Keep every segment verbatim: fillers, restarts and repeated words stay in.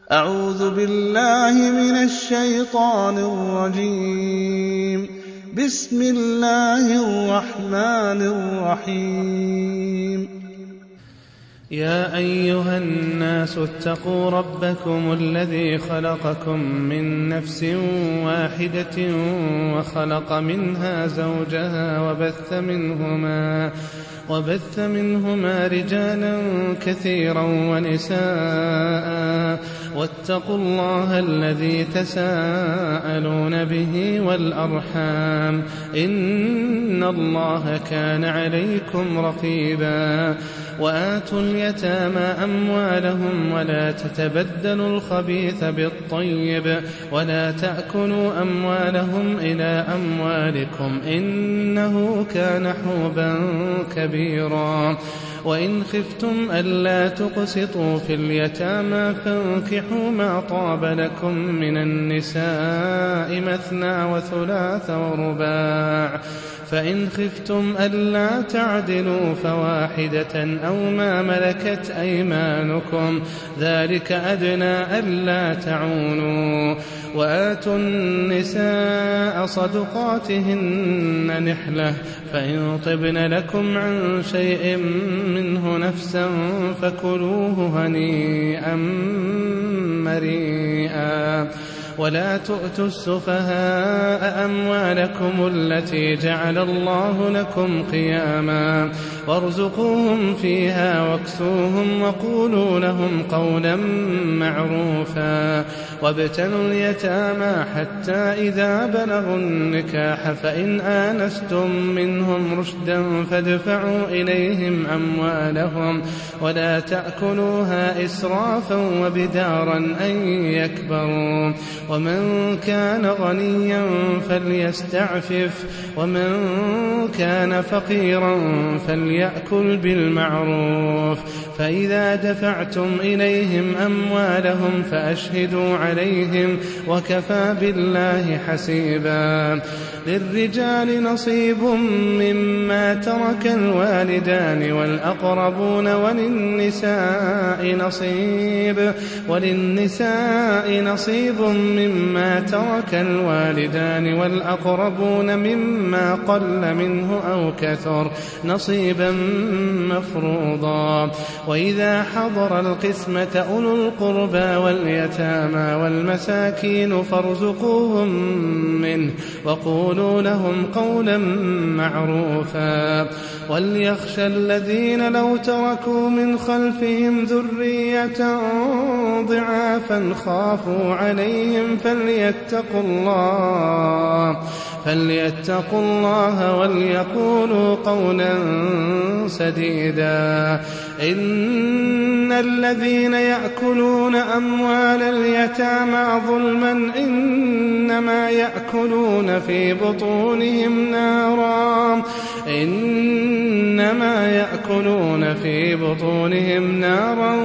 أعوذ بالله من الشيطان الرجيم. بسم الله الرحمن الرحيم. يا أيها الناس اتقوا ربكم الذي خلقكم من نفس واحدة وخلق منها زوجها وبث منهما وبث منهما رجالا كثيرا ونساء واتقوا الله الذي تساءلون به والأرحام إن الله كان عليكم رقيبا. وآتوا اليتامى أموالهم ولا تتبدلوا الخبيث بالطيب ولا تأكلوا أموالهم إلى أموالكم إنه كان حوبا كبيرا. وإن خفتم ألا تقسطوا في اليتامى فانكحوا ما طاب لكم من النساء مثنى وثلاث ورباع، فإن خفتم ألا تعدلوا فواحدة أو ما ملكت أيمانكم ذلك أدنى ألا تعونوا. وآتوا النساء صدقاتهن نحلة، فإن طبن لكم عن شيء منه نفسا فكلوه هنيئا مريئا. ولا تؤتوا السفهاء أموالكم التي جعل الله لكم قياما وارزقوهم فيها واكسوهم وقولوا لهم قولا معروفا. وابتلوا اليتامى حتى إذا بلغوا النكاح فإن آنستم منهم رشدا فادفعوا إليهم أموالهم ولا تأكلوها إسرافا وبدارا أن يكبروا. ومن كان غنيا فليستعفف ومن كان فقيرا فليأكل بالمعروف. فإذا دفعتم إليهم أموالهم فأشهدوا عليهم وكفى بالله حسيبا. للرجال نصيب مما ترك الوالدان والأقربون وللنساء نصيب وللنساء نصيب مما ترك الوالدان والأقربون مما قل منه أو كثر نصيبا مفروضا. وإذا حضر القسمة أولو القربى واليتامى والمساكين فارزقوهم منه وقولوا لهم قولا معروفا. وليخشى الذين لو تركوا من خلفهم ذرية ضعافا خافوا عليهم فليتقوا الله فليتقوا الله وليقولوا قولا سديدا. إن الذين يأكلون أموال اليتامى ظلما إنما يأكلون في بطونهم نارا إنما يأكلون في بطونهم نارا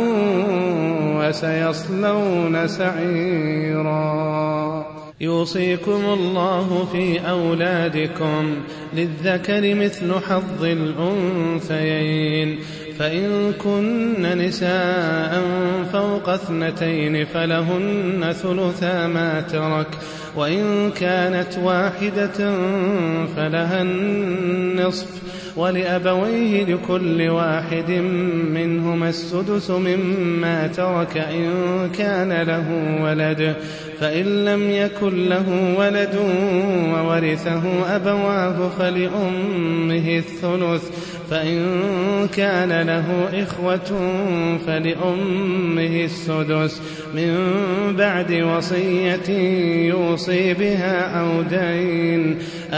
وسيصلون سعيرا. يوصيكم الله في أولادكم للذكر مثل حظ الأنثيين، فإن كن نساء فوق اثنتين فلهن ثلثا ما ترك، وإن كانت واحدة فلها النصف، ولأبويه لكل واحد منهما السدس مما ترك إن كان له ولد، فإن لم يكن له ولد وورثه أبواه فلأمه الثلث، فإن كان له إخوة فلأمه السدس من بعد وصية يوصي بها أو دين.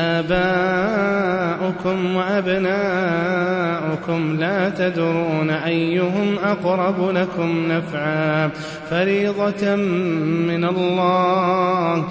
آباؤكم وأبناؤكم لا تدرون أيهم أقرب لكم نفعا، فريضة من الله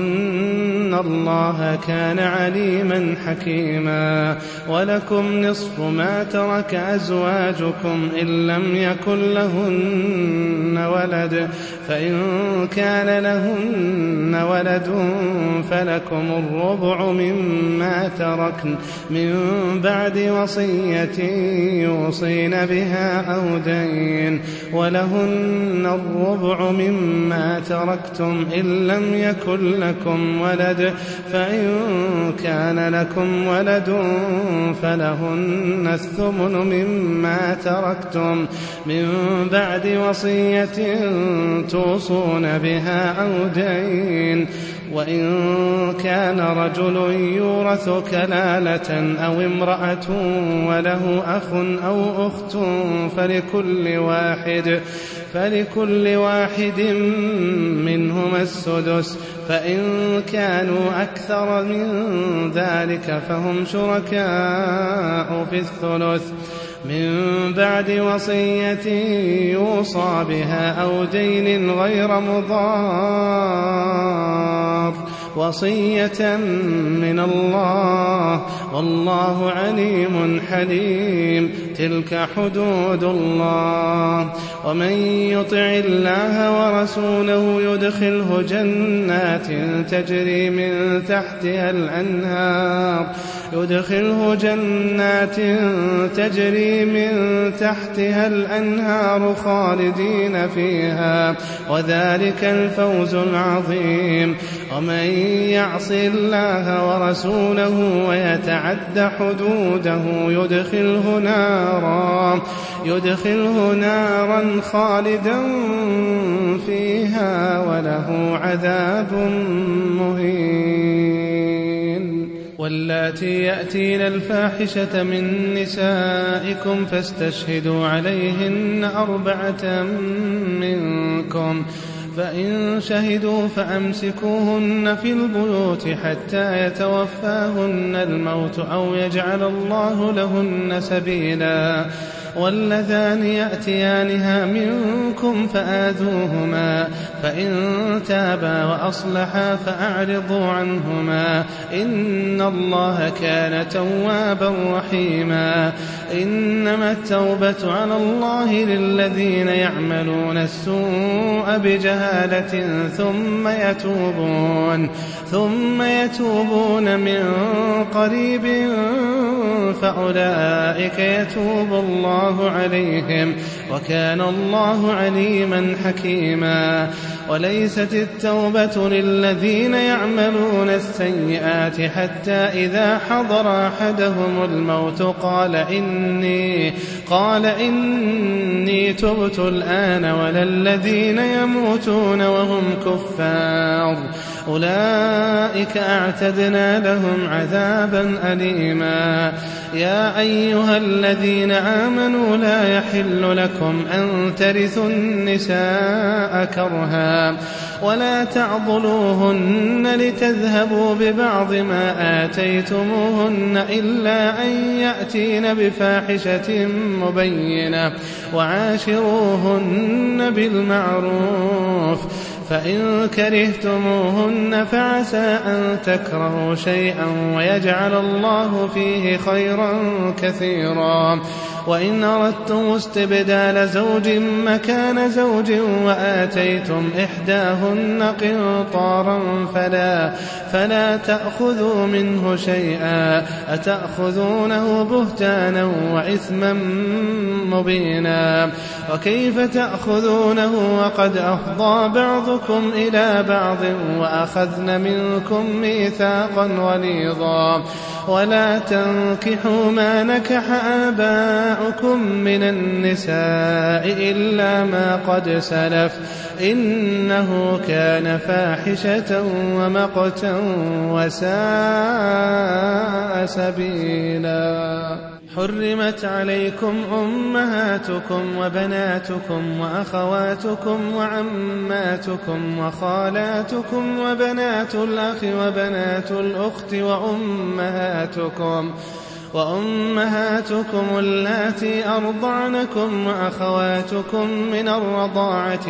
إن الله كان عليما حكيما. ولكم نصف نصف ما ترك أزواجكم إن لم يكن لهن ولد، فإن كان لهن ولد فلكم الربع مما تركن من بعد وصية يوصين بها أو دين، ولهن الربع مما تركتم إن لم يكن لكم ولد، فإن كان لكم ولد فلهن الثمن مما تركتم من بعد وصية توصون بها أو دين، وإن كان رجل يورث كلالة أو امرأة وله أخ أو أخت فلكل واحد فلكل واحد منهما السدس، فإن كانوا أكثر من ذلك فهم شركاء في الثلث من بعد وصية يوصى بها أو دين غير مضار، وصية من الله والله عليم حليم. تلك حدود الله، ومن يطع الله ورسوله يدخله جنات تجري من تحتها الأنهار يدخله جنات تجري من تحتها الأنهار خالدين فيها، وذلك الفوز العظيم. ومن يعص الله ورسوله ويتعد حدوده يدخله نارا يدخله نارا خالدا فيها وله عذاب مهين. واللاتي يأتين الفاحشة من نسائكم فاستشهدوا عليهن أربعة منكم، فإن شهدوا فأمسكوهن في البيوت حتى يتوفاهن الموت أو يجعل الله لهن سبيلا. واللذان يأتيانها منكم فآذوهما، فإن تابا وأصلحا فأعرضوا عنهما، إن الله كان توابا رحيما. إنما التوبة على الله للذين يعملون السوء بجهالة ثم يتوبون ثم يتوبون من قريب فأولئك يتوب الله عليهم، وكان الله عليما حكيما. وليست التوبة للذين يعملون السيئات حتى إذا حضر أحدهم الموت قال إني قال إني تبت الآن، ولا الذين يموتون وهم كفار، أولئك أعتدنا لهم عذابا أليما. يا أيها الذين آمنوا لا يحل لكم أن ترثوا النساء كرها ولا تعضلوهن لتذهبوا ببعض ما آتيتموهن إلا أن يأتين بفاحشة مبينة، وعاشروهن بالمعروف، فإن كرهتموهن فعسى أن تكرهوا شيئا ويجعل الله فيه خيرا كثيرا. وإن أردتم استبدال زوج مكان زوج وآتيتم إحداهن قنطارا فلا, فلا تأخذوا منه شيئا، أتأخذونه بهتانا وإثما مبينا. وكيف تأخذونه وقد أفضى بعضكم إلى بعض وأخذن منكم ميثاقا غليظا. ولا تنكحوا ما نكح آباؤكم من النساء إلا ما قد سلف، إنه كان فاحشة ومقتا وساء سبيلا. حرمت عليكم أمهاتكم وبناتكم وأخواتكم وعماتكم وخالاتكم وبنات الأخ وبنات الأخت وأمهاتكم وأمهاتكم اللاتي أرضعنكم وأخواتكم من الرضاعة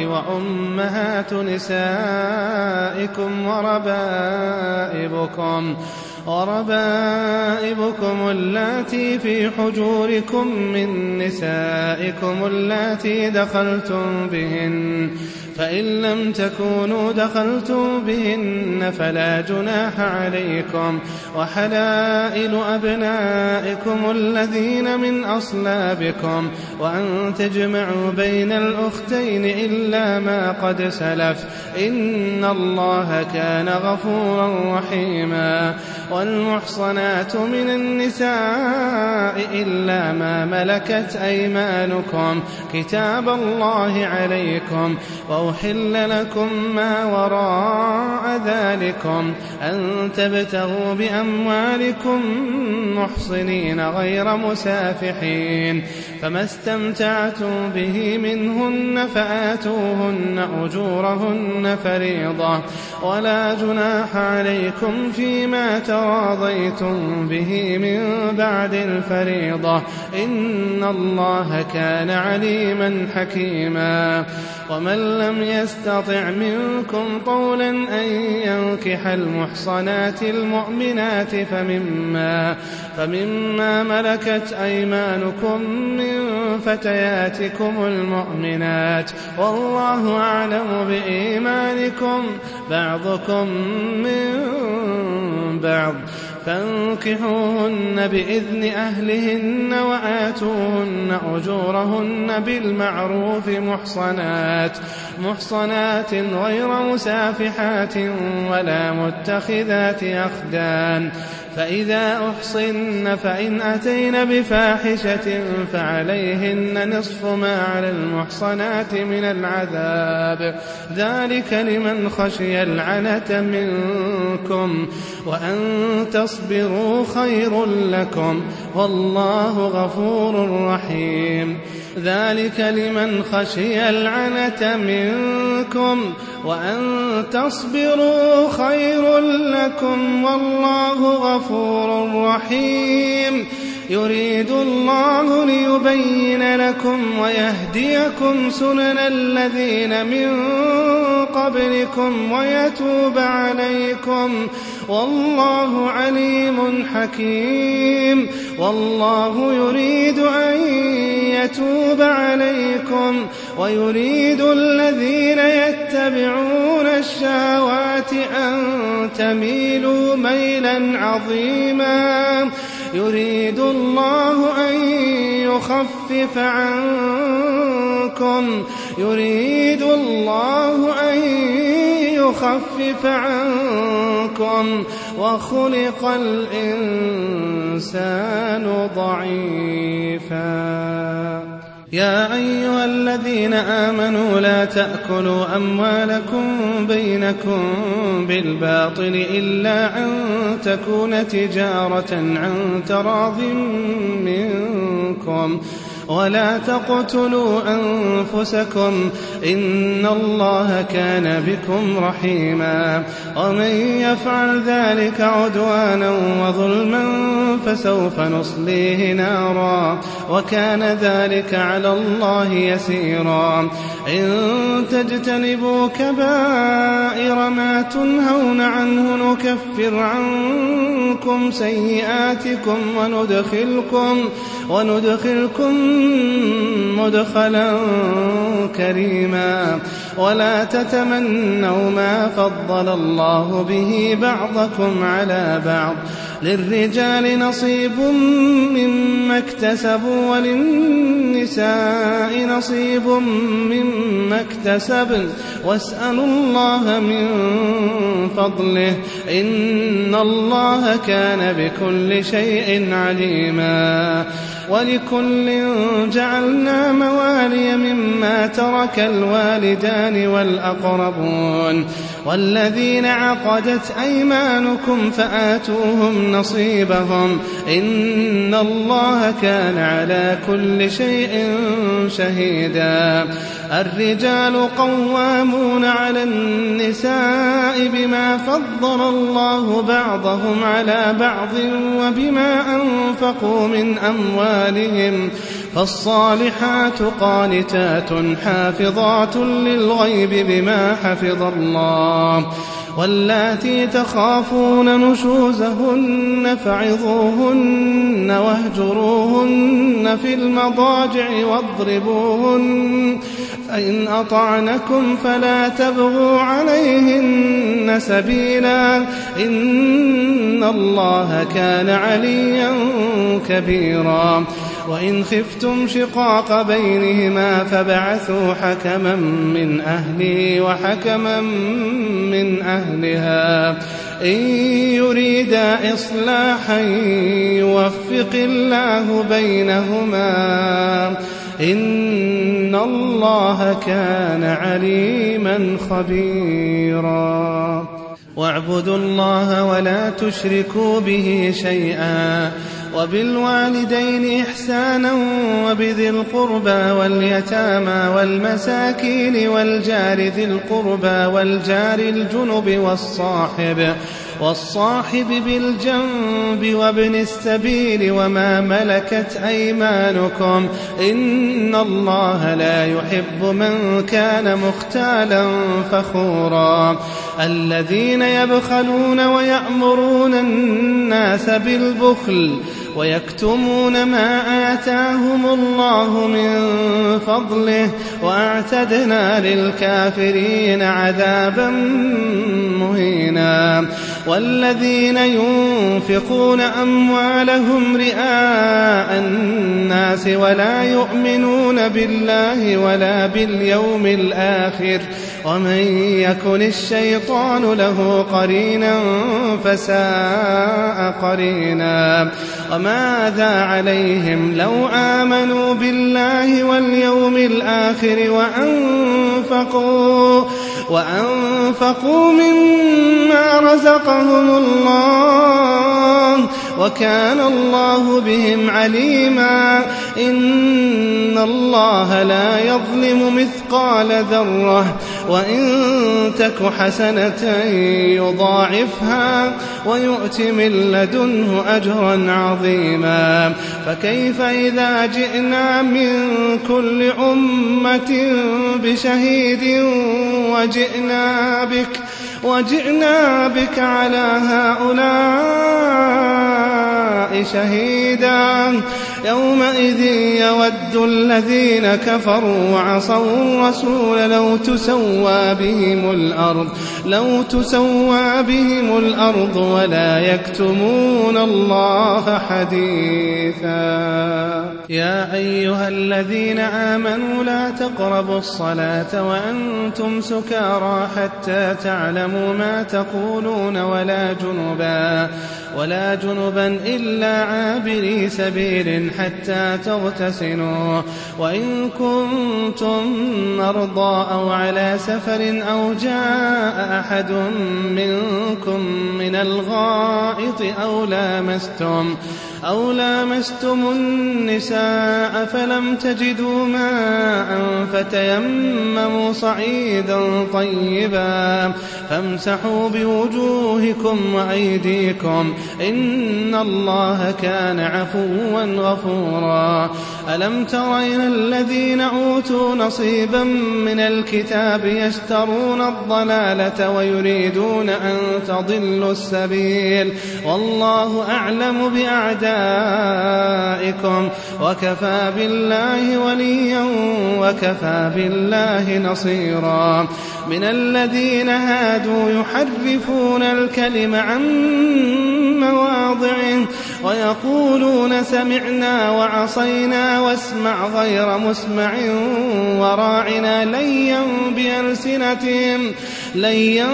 وأمهات نسائكم وربائبكم وربائبكم اللاتي في حجوركم من نسائكم اللاتي دخلتم بهن فإن لم تكونوا دخلتم بهن فلا جناح عليكم وحلائل أبنائكم الذين من أصلابكم وأن تجمعوا بين الأختين إلا ما قد سلف إن الله كان غفورا رحيما والمحصنات من النساء إلا ما ملكت أيمانكم كتاب الله عليكم وأحل لكم ما وراء ذلكم أن تبتغوا بأموالكم محصنين غير مسافحين فما استمتعتم به منهن فآتوهن أجورهن فريضة ولا جناح عليكم فيما تراضيتم به من بعد الفريضة إن الله كان عليما حكيما ومن لم يستطع منكم طولا أن ينكح المحصنات المؤمنات فمما, فمما ملكت أيمانكم من فتياتكم المؤمنات والله أعلم بإيمانكم بعضكم من بعض فانكحوهن بإذن أهلهن وآتوهن أجورهن بالمعروف محصنات محصنات غير مسافحات ولا متخذات أخدان فإذا أحصن فإن أتين بفاحشة فعليهن نصف ما على المحصنات من العذاب ذلك لمن خشي العنة منكم وأن تصبروا خير لكم والله غفور رحيم ذلك لمن خشي العنة منكم وأن تصبروا خير لكم والله غفور رحيم يريد الله ليبين لكم ويهديكم سنن الذين من قبلكم ويتوب عليكم والله عليم حكيم والله يريد أن يتوب عليكم ويريد الذين يتبعون الشهوات أن تميلوا ميلا عظيما يريد الله أن يخفف عنكم يريد الله أن يخفف عنكم وخلق الإنسان ضعيفا يا أيها الذين آمنوا لا تأكلوا أموالكم بينكم بالباطل إلا أن تكون تجارة عن تراض منكم ولا تقتلوا أنفسكم إن الله كان بكم رحيما ومن يفعل ذلك عدوانا وظلما فسوف نصليه نارا وكان ذلك على الله يسيرا إن تجتنبوا كبائر ما تنهون عنه نكفر عنكم سيئاتكم وندخلكم وندخلكم مدخلا كريما ولا تتمنوا ما فضل الله به بعضكم على بعض للرجال نصيب مما اكتسبوا وللنساء نصيب مما اكتسبن واسألوا الله من فضله إن الله كان بكل شيء عليما ولكل جعلنا موالي مما ترك الوالدان والأقربون والذين عقدت أيمانكم فآتوهم نصيبهم إن الله كان على كل شيء شهيدا الرجال قوامون على النساء بما فضل الله بعضهم على بعض وبما أنفقوا من أموالهم فالصالحات قانتات حافظات للغيب بما حفظ الله واللاتي تخافون نشوزهن فعظوهن واهجروهن في المضاجع واضربوهن فإن أطعنكم فلا تبغوا عليهن سبيلا إن الله كان عليا كبيرا وإن خفتم شقاق بينهما فابعثوا حكما من أهله وحكما من أهلها إن يريدا إصلاحا يوفق الله بينهما إن الله كان عليما خبيرا واعبدوا الله ولا تشركوا به شيئا وبالوالدين إحسانا وبذي القربى واليتامى والمساكين والجار ذي القربى والجار الجنب والصاحب والصاحب بالجنب وابن السبيل وما ملكت أيمانكم إن الله لا يحب من كان مختالا فخورا الذين يبخلون ويأمرون الناس بالبخل ويكتمون ما آتاهم الله من فضله وأعتدنا للكافرين عذابا مهينا والذين ينفقون أموالهم رئاء الناس ولا يؤمنون بالله ولا باليوم الآخر ومن يكن الشيطان له قرينا فساء قرينا وماذا عليهم لو آمنوا بالله واليوم الآخر وأنفقوا وأنفقوا مما رزقهم الله وكان الله بهم عليما إن الله لا يظلم مثقال ذرة وإن تك حسنة يضاعفها ويؤت من لدنه أجرا عظيما فكيف إذا جئنا من كل أمة بشهيد وجئنا بك وجئنا بك على هؤلاء شهيدا يومئذ يود الذين كفروا وعصوا الرسول لو تسوى بهم الأرض لو تسوى بهم الأرض ولا يكتمون الله حديثا يا أيها الذين آمنوا لا تقربوا الصلاة وأنتم سكارى حتى تعلموا ما تقولون ولا جنبا ولا جنبا إلا عابري سبيل حتى تغتسلوا وإن كنتم مرضى أو على سفر أو جاء أحد منكم من الغائط أو لامستم أو لامستم النساء فلم تجدوا ماء فتيمموا صعيدا طيبا فامسحوا بوجوهكم وأيديكم إن الله كان عفوا غفورا ألم تر إلى الذين أوتوا نصيبا من الكتاب يشترون الضلالة ويريدون أن تضلوا السبيل والله أعلم بأعدائكم وكفى بالله وليا وكفى بالله نصيرا من الذين هادوا يحرفون الكلم عن مواضعه ويقولون سمعنا وعصينا واسمع غير مسمع وراعنا ليا بألسنتهم ليا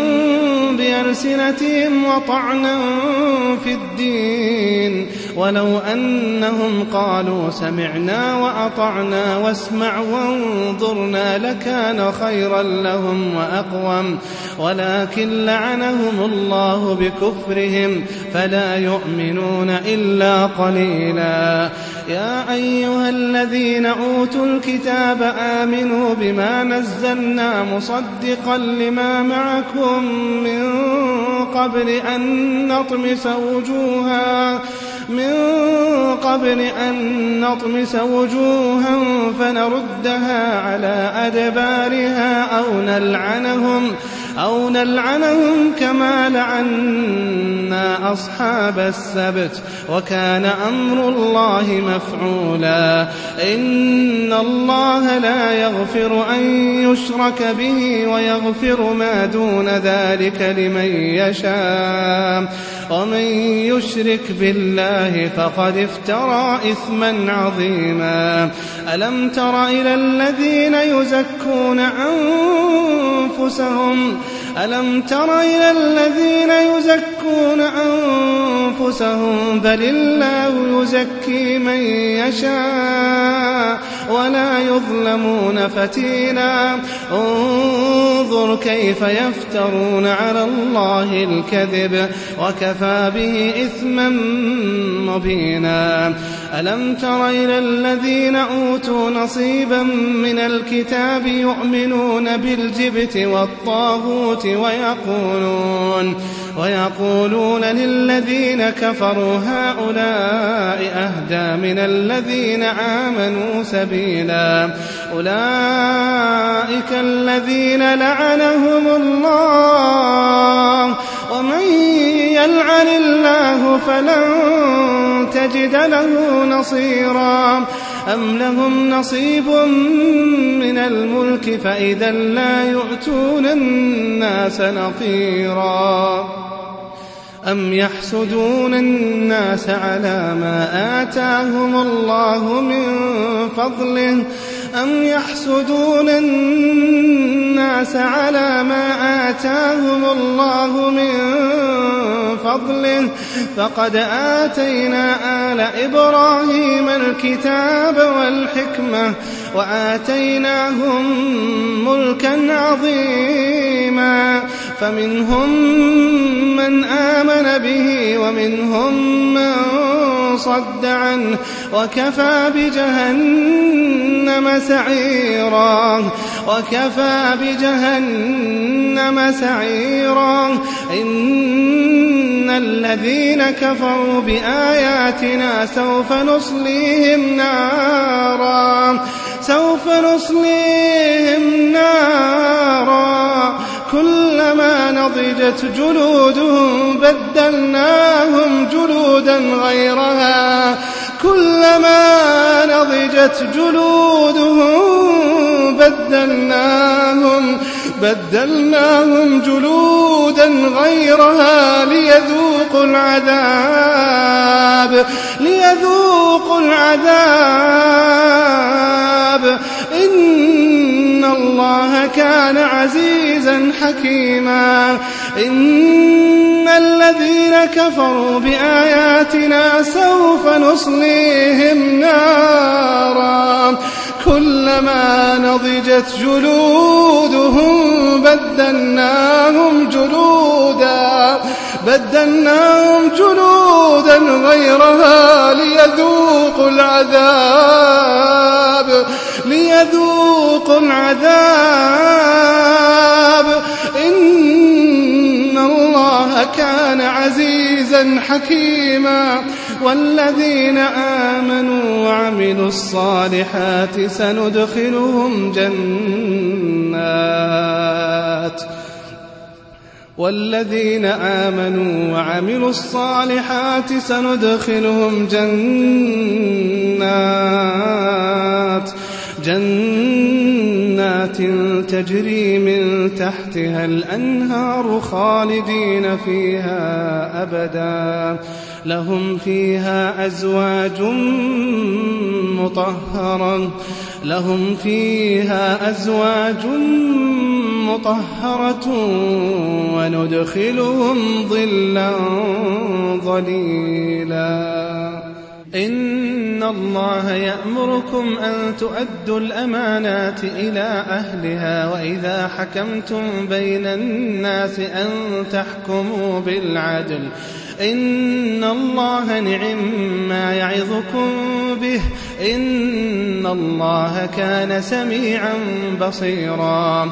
بألسنتهم وطعنا في الدين ولو أنهم قالوا سمعنا وأطعنا واسمع وانظرنا لكان خيرا لهم وأقوم ولكن لعنهم الله بكفرهم فلا يؤمنون إلا قليلا يا أيها الذين أوتوا الكتاب آمنوا بما نزلنا مصدقا لما معكم من قبل أن نطمس وجوها من قبل أن نطمس وجوها فنردها على أدبارها أو نلعنهم أو نلعنهم كما لعنا أصحاب السبت وكان أمر الله مفعولا إن الله لا يغفر أن يشرك به ويغفر ما دون ذلك لمن يشاء ومن يشرك بالله فقد افترى إثما عظيما ألم تر إلى الذين يزكون أنفسهم ألم تر إلى الذين يزكون أنفسهم بل الله يزكي من يشاء ولا يظلمون فتيلا انظر كيف يفترون على الله الكذب وكفى به إثما مبينا ألم تر إلى الذين أوتوا نصيبا من الكتاب يؤمنون بالجبت والطاغوت ويقولون ويقولون للذين كفروا هؤلاء أهدى من الذين آمنوا سبيلا أولئك الذين لعنهم الله ومن يلعن الله فلن تجد له نصيرا أم لهم نصيب من الملك فإذا لا يؤتون الناس نقيرا أم يحسدون الناس على ما آتاهم الله من فضله أم يحسدون الناس على ما آتاهم الله من فضله فقد آتينا آل إبراهيم الكتاب والحكمة وآتيناهم ملكا عظيما فمنهم من آمن به ومنهم من صد عنه وكفى بجهنم سعيرا وكفى بجهنم سعيرا إن الذين كفروا بآياتنا سوف نصليهم نارا سوف نصليهم نارا كلما نضجت جلودهم بدلناهم جلودا غيرها كلما نضجت جلودهم بدلناهم بدلناهم جلودا غيرها ليذوقوا العذاب ليذوقوا العذاب إن الله كان عزيزا حكيما إن الذين كفروا بآياتنا سوف نصليهم نارا كلما نضجت جلودهم بدلناهم جلودا بدلناهم جلودا غيرها ليذوقوا العذاب ليذوقوا العذاب إن الله كان عزيزا حكيما والذين آمنوا وعملوا الصالحات سندخلهم جنات والذين آمنوا وعملوا الصالحات سندخلهم جنات جنات تجري من تحتها الأنهار خالدين فيها أبدا لهم فيها أزواج مطهرة لهم فيها أزواج مطهرة وندخلهم ظلا ظليلا إن الله يأمركم أن تؤدوا الأمانات إلى أهلها وإذا حكمتم بين الناس أن تحكموا بالعدل إن الله نعم ما يعظكم به إن الله كان سميعا بصيرا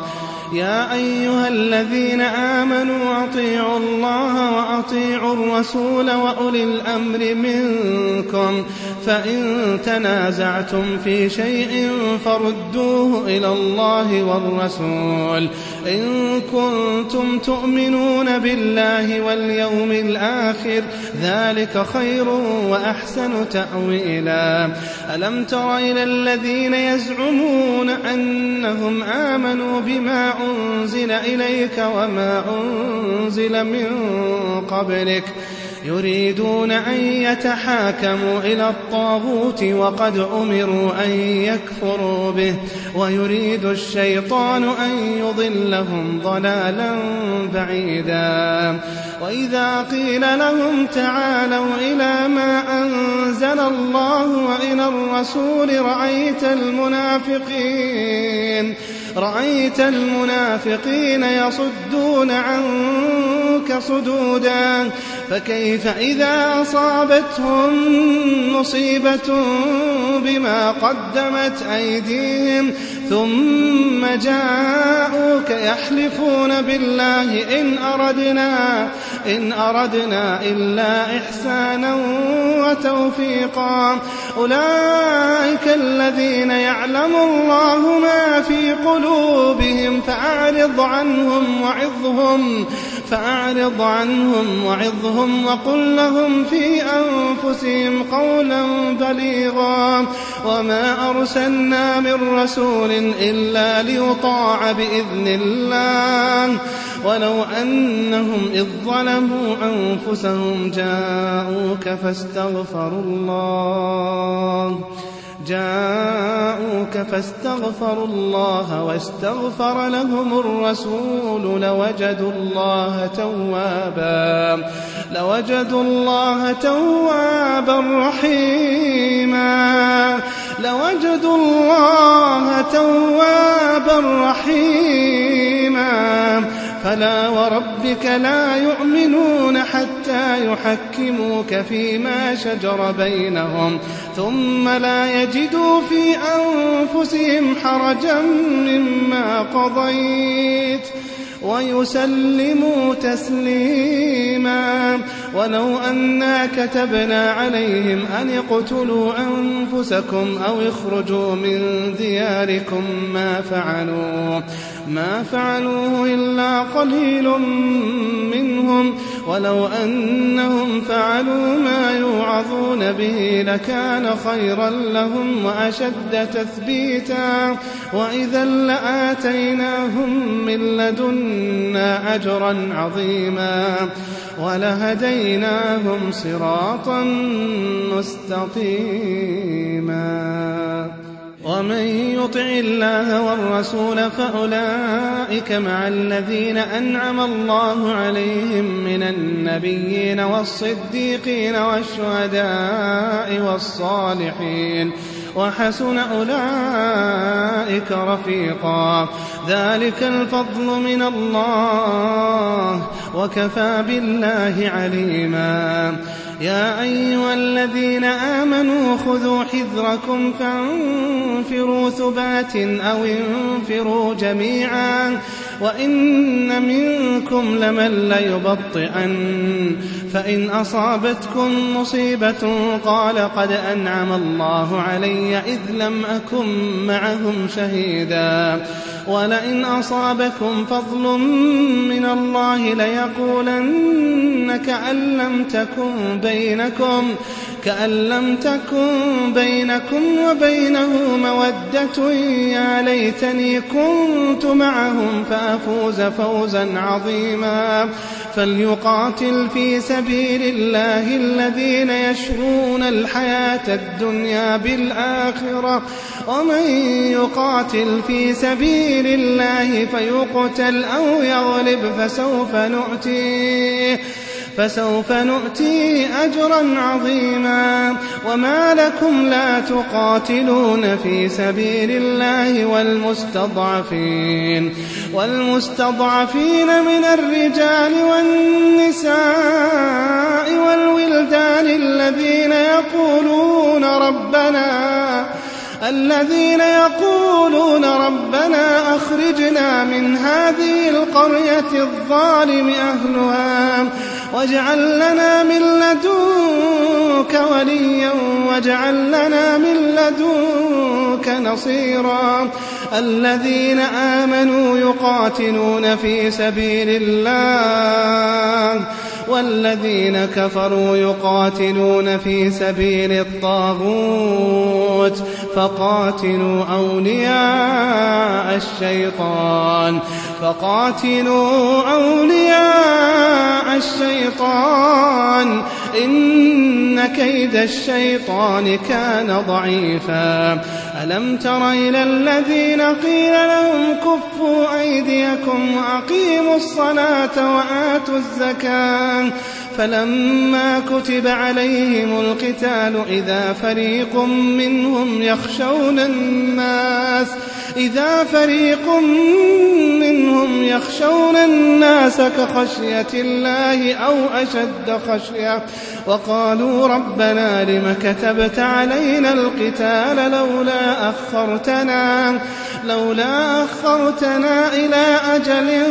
يا أيها الذين آمنوا أطيعوا الله وأطيعوا الرسول وأولي الأمر منكم فإن تنازعتم في شيء فردوه إلى الله والرسول إن كنتم تؤمنون بالله واليوم الآخر ذلك خير وأحسن تأويلا. ألم تر إلى الذين يزعمون أنهم آمنوا بما أنزل إليك وما أنزل من قبلك يريدون أن يتحاكموا إلى الطاغوت وقد أمروا أن يكفروا به ويريد الشيطان أن يضلهم ضلالا بعيدا. وإذا قيل لهم تعالوا إلى ما أنزل الله وإلى الرسول رأيت المنافقين رأيت المنافقين يصدون عنك صدودا فكيف إذا أصابتهم مصيبة بما قدمت أيديهم ثم جاءوك يحلفون بالله إن أردنا إن أردنا إلا إحسانا وتوفيقا أولئك الذين يعلم الله ما في قلوبهم فأعرض عنهم وعظهم فأعرض عنهم وعظهم وقل لهم في أنفسهم قولا بليغا وما أرسلنا من رسول إلا ليطاع بإذن الله ولو أنهم إذ ظلموا أنفسهم جاءوك فاستغفروا الله جاءوك فاستغفروا الله واستغفر لهم الرسول لوجدوا الله توابا لوجدوا الله توابا رحيما لوجدوا الله توابا رحيما. فلا وربك لا يؤمنون حتى يحكموك فيما شجر بينهم ثم لا يجدوا في أنفسهم حرجا مما قضيت ويسلموا تسليما. ولو أنا كتبنا عليهم أن اقتلوا أنفسكم أو اخرجوا من دياركم ما فعلوه ما فعلوه إلا قليل منهم ولو أنهم فعلوا ما يوعظون به لكان خيرا لهم وأشد تثبيتا وإذا لآتيناهم من لدنا أجرا عظيما ولهديناهم صراطا مستقيما. ومن يطع الله والرسول فأولئك مع الذين أنعم الله عليهم من النبيين والصديقين والشهداء والصالحين وحسن أولئك رفيقا. ذلك الفضل من الله وكفى بالله عليما. يا أيها الذين آمنوا خذوا حذركم فانفروا ثبات أو انفروا جميعا وإن منكم لمن ليبطئن فإن أصابتكم مصيبة قال قد أنعم الله علي إذ لم أكن معهم شهيدا ولئن أصابكم فضل من الله ليقولن كأن لم تكن بينكم كأن لم تكن بينكم وبينه مودة يا ليتني كنت معهم فأفوز فوزا عظيما. فليقاتل في سبيل الله الذين يشرون الحياة الدنيا بالآخرة ومن يقاتل في سبيل الله فيقتل أو يغلب فسوف نؤتيه فسوف نؤتيه أجرا عظيما. وما لكم لا تقاتلون في سبيل الله والمستضعفين والمستضعفين من الرجال والنساء والولدان الذين يقولون ربنا الذين يقولون ربنا أخرجنا من هذه القرية الظالم أهلها واجعل لنا من لدنك وليا واجعل لنا من لدنك نصيرا الذين آمنوا يقاتلون في سبيل الله والذين كفروا يقاتلون في سبيل الطاغوت فقاتلوا أولياء الشيطان فقاتلوا أولياء الشيطان إن كيد الشيطان كان ضعيفا ألم تر إلى الذين قيل لهم كفوا أيديكم وأقيموا الصلاة وآتوا الزكاة فلما كتب عليهم القتال إذا فريق منهم يخشون الناس إذا فريق منهم يخشون الناس كخشية الله أو أشد خشية وقالوا ربنا لم كتبت علينا القتال لولا أخرتنا لولا أخرتنا إلى أجل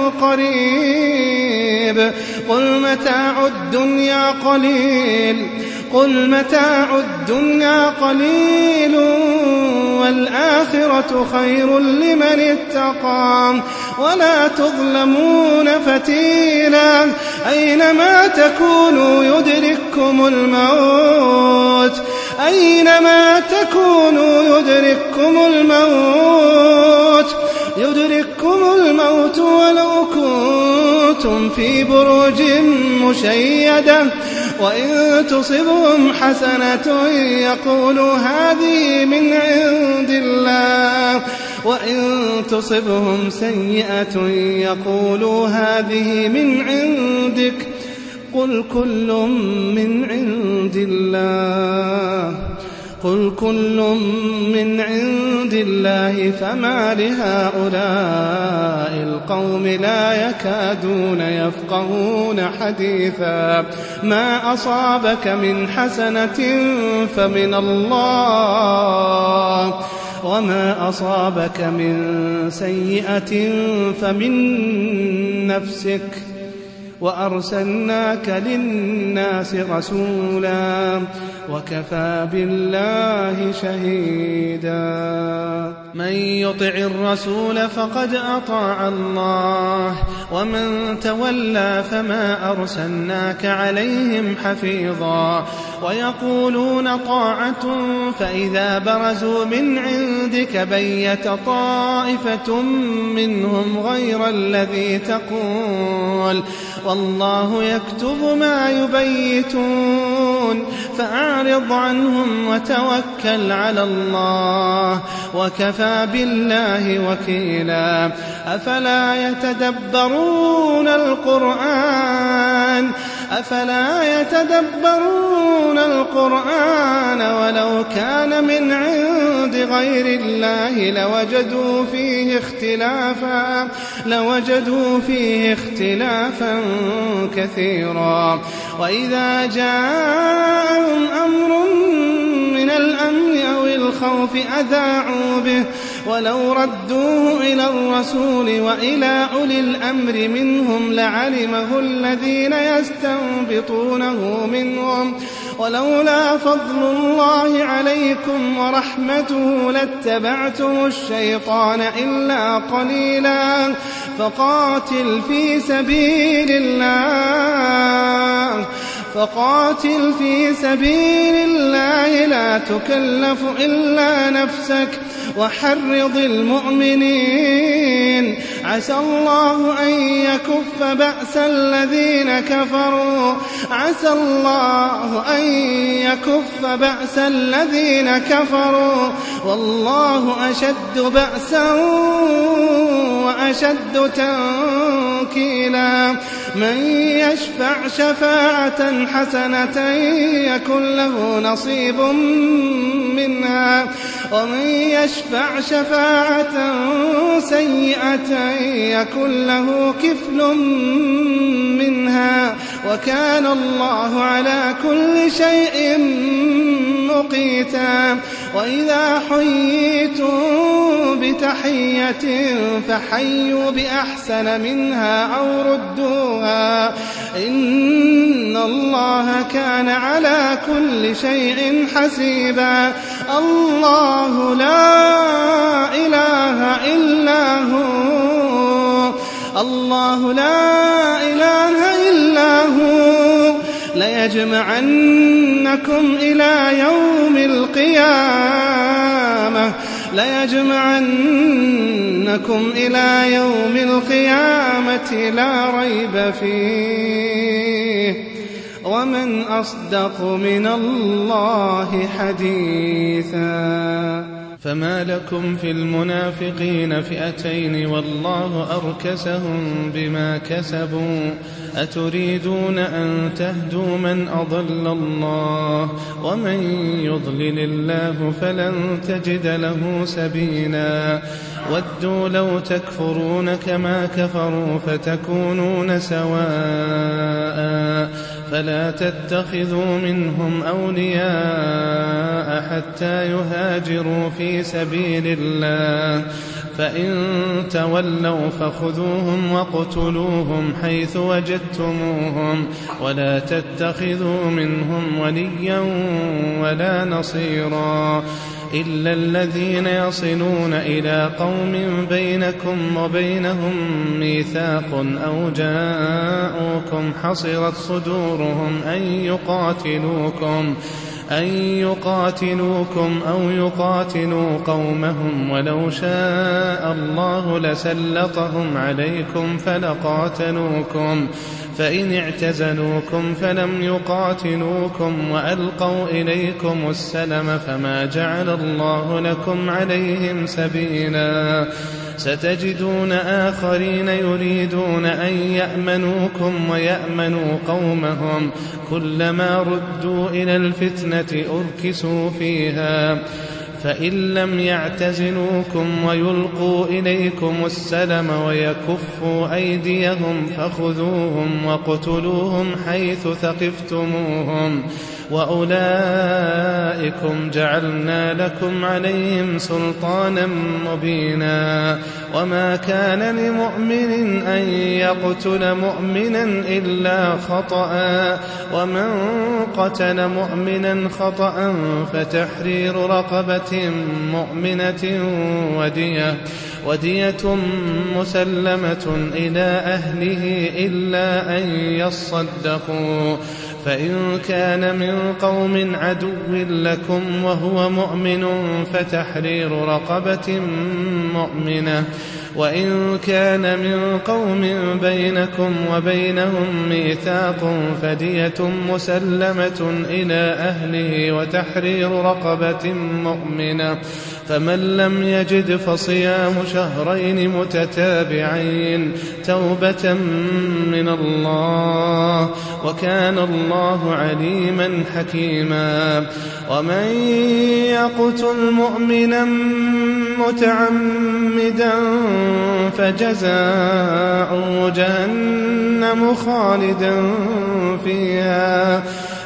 قريب قل متاع الدنيا قليل قل متاع الدنيا قليل والآخرة خير لمن اتقى ولا تظلمون فتيلا أينما تكونوا يدرككم الموت أينما تكونوا يدرككم الموت يدرككم الموت ولو كنتم في بروج مشيدة وإن تصبهم حسنة يقولوا هذه من عند الله وإن تصبهم سيئة يقولوا هذه من عندك قل كل من عند الله قل كل من عند الله فما لهؤلاء القوم لا يكادون يفقهون حديثا ما أصابك من حسنة فمن الله وما أصابك من سيئة فمن نفسك وأرسلناك للناس رسولا وكفى بالله شهيدا من يطع الرسول فقد أطاع الله ومن تولى فما أرسلناك عليهم حفيظا ويقولون طاعة فإذا برزوا من عندك بيت طائفة منهم غير الذي تقول والله يكتب ما يبيتون فأعرض عنهم وتوكل على الله وكفى بالله وكيلا أفلا يتدبرون القرآن أفلا يتدبرون القرآن ولو كان من عند غير الله لوجدوا فيه اختلافا لوجدوا فيه اختلافا كثيرا وإذا جاءهم أمر من الأمن أو الخوف أذاعوا به ولو ردوه إلى الرسول وإلى أولي الأمر منهم لعلمه الذين يستنبطونه منهم ولولا فضل الله عليكم ورحمته لاتبعتم الشيطان إلا قليلا فقاتل في سبيل الله فقاتل في سبيل الله لا تكلف إلا نفسك وحرض المؤمنين عسى الله أن يكف بأس الذين كفروا عسى الله أن يكف بأس الذين كفروا والله أشد بأسا وأشد تنكيلا من يشفع شفاعة حسنة يكن له نصيب منها ومن يشفع شفاعة سيئة يكن له كفل منها وكان الله على كل شيء مقيتا وإذا حييتم بتحية فحيوا بأحسن منها أو ردوها إن الله كان على كل شيء حسيبا. الله لا إله إلا هو الله لا إله إلا هو ليجمعنكم إلى يوم القيامة ليجمعنكم إلى يوم القيامة لا ريب فيه ومن أصدق من الله حديثا. فما لكم في المنافقين فئتين والله أركسهم بما كسبوا أتريدون أن تهدوا من أضل الله ومن يضلل الله فلن تجد له سبيلا. ودوا لو تكفرون كما كفروا فتكونون سواء فلا تتخذوا منهم أولياء حتى يهاجروا في سبيل الله فإن تولوا فخذوهم واقتلوهم حيث وجدتموهم ولا تتخذوا منهم وليا ولا نصيرا إلا الذين يصلون إلى قوم بينكم وبينهم ميثاق أو جاءوكم حصرت صدورهم أن يقاتلوكم أن يقاتلوكم أو يقاتلوا قومهم ولو شاء الله لسلطهم عليكم فلقاتلوكم فإن اعتزلوكم فلم يقاتلوكم وألقوا إليكم السلم فما جعل الله لكم عليهم سبيلا. ستجدون آخرين يريدون أن يأمنوكم ويأمنوا قومهم كلما ردوا إلى الفتنة أركسوا فيها فإن لم يعتزلوكم ويلقوا إليكم السلم ويكفوا أيديهم فخذوهم واقتلوهم حيث ثقفتموهم وأولئكم جعلنا لكم عليهم سلطانا مبينا. وما كان لمؤمن أن يقتل مؤمنا إلا خطأ ومن قتل مؤمنا خطأ فتحرير رقبة مؤمنة ودية ودية مسلمة إلى أهله إلا أن يصدقوا فإن كان من قوم عدو لكم وهو مؤمن فتحرير رقبة مؤمنة وإن كان من قوم بينكم وبينهم ميثاق فدية مسلمة إلى أهله وتحرير رقبة مؤمنة فمن لم يجد فصيام شهرين متتابعين توبة من الله وكان الله عليما حكيما. ومن يقتل مؤمنا متعمدا فجزاؤه جهنم خالدا فيها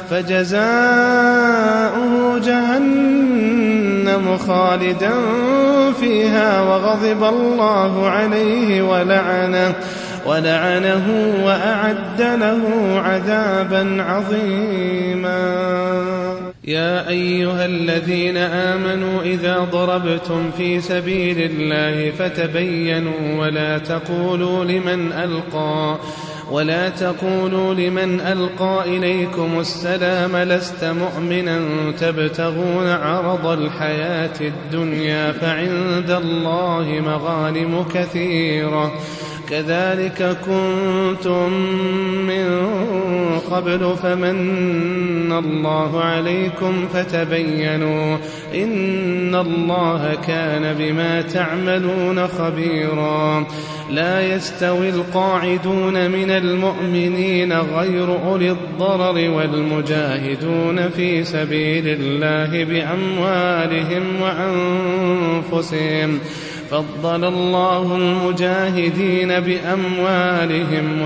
فجزاؤه جهنم خالدا فيها وغضب الله عليه ولعنه ولعنه وأعد له عذابا عظيما. يا أيها الذين آمنوا إذا ضربتم في سبيل الله فتبينوا ولا تقولوا لمن ألقى ولا تقولوا لمن ألقى إليكم السلام لست مؤمنا تبتغون عرض الحياة الدنيا فعند الله مغانم كثيرة كذلك كنتم من قبل فمن الله عليكم فتبينوا إن الله كان بما تعملون خبيرا. لا يستوي القاعدون من المؤمنين غير أولي الضرر والمجاهدون في سبيل الله بأموالهم وأنفسهم فضل الله المجاهدين بأموالهم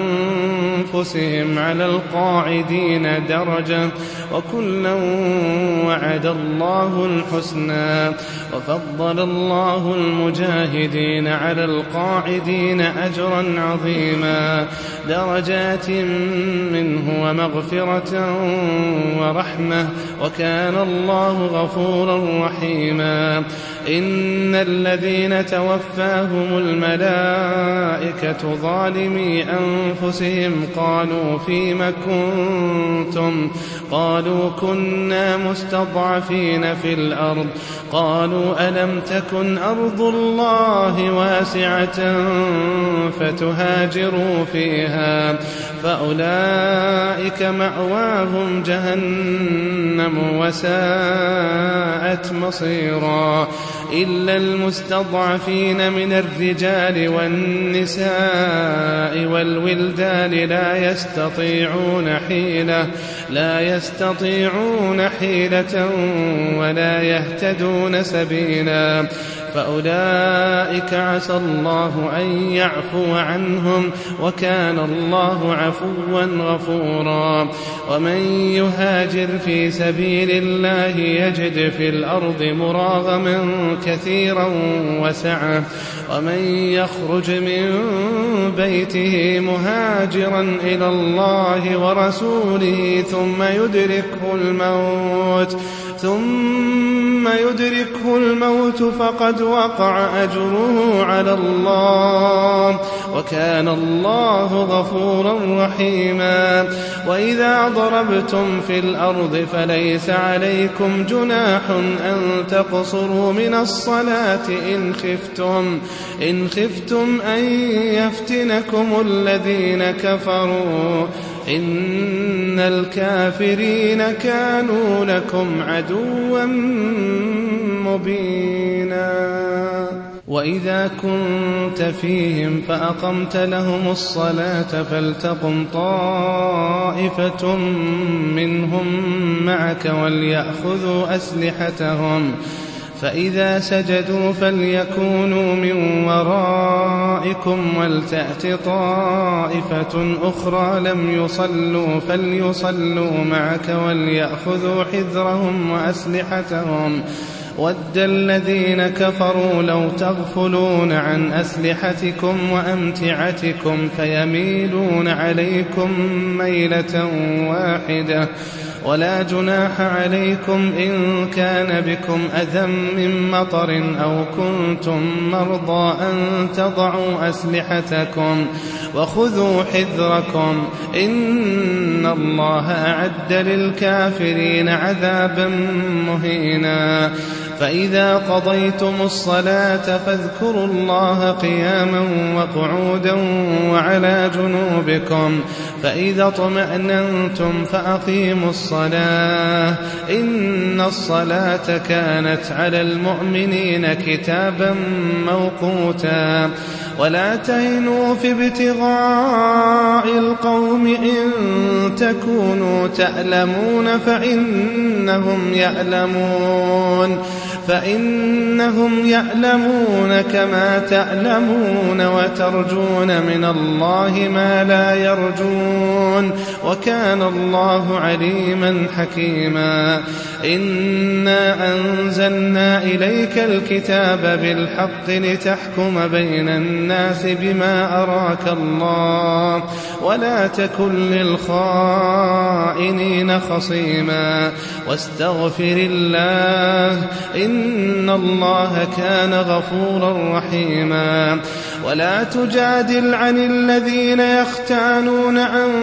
وأنفسهم على القاعدين درجة وكلا وعد الله الحسنى وفضل الله المجاهدين على القاعدين أجرا عظيما درجات منه ومغفرة ورحمة وكان الله غفورا رحيما إن الذين توفاهم الملائكة ظالمي أنفسهم قالوا فيم كنتم قالوا كنا مستضعفين في الأرض قالوا ألم تكن أرض الله واسعة فتهاجروا فيها فأولئك مأواهم جهنم وساءت مصيرا إلا المستضعفين من الرجال والنساء والولدان لا يستطيعون حيلة لا يستطيعون حيلة ولا يهتدون سبيلا فأولئك عسى الله أن يعفو عنهم وكان الله عفوا غفورا ومن يهاجر في سبيل الله يجد في الأرض مراغما كثيرا وسعة ومن يخرج من بيته مهاجرا إلى الله ورسوله ثم يدركه الموت ثم يدركه الموت فقد وقع أجره على الله وكان الله غفورا رحيما وإذا ضربتم في الأرض فليس عليكم جناح أن تقصروا من الصلاة إن خفتم إن خفتم أن يفتنكم الذين كفروا إن الكافرين كانوا لكم عدوا مبينا وإذا كنت فيهم فأقمت لهم الصلاة فلتقم طائفة منهم معك وليأخذوا أسلحتهم فإذا سجدوا فليكونوا من ورائكم ولتأت طائفة أخرى لم يصلوا فليصلوا معك وليأخذوا حذرهم وأسلحتهم ود الذين كفروا لو تغفلون عن أسلحتكم وأمتعتكم فيميلون عليكم ميلة واحدة ولا جناح عليكم إن كان بكم أذى من مطر أو كنتم مرضى أن تضعوا أسلحتكم وخذوا حذركم إن الله أعد للكافرين عذابا مهينا فإذا قضيتم الصلاة فاذكروا الله قياما وقعودا وعلى جنوبكم فإذا اطمأننتم فأقيموا الصلاة إن الصلاة كانت على المؤمنين كتابا موقوتا ولا تهنوا في ابتغاء القوم إن تكونوا تألمون فإنهم يألمون فإنهم يألمون كما تألمون وترجون من الله ما لا يرجون وكان الله عليما حكيما إنا أنزلنا إليك الكتاب بالحق لتحكم بين الناس بما أراك الله ولا تكن للخائنين خصيما واستغفر الله إن الله كان غفورا رحيما ولا تجادل عن الذين يختانون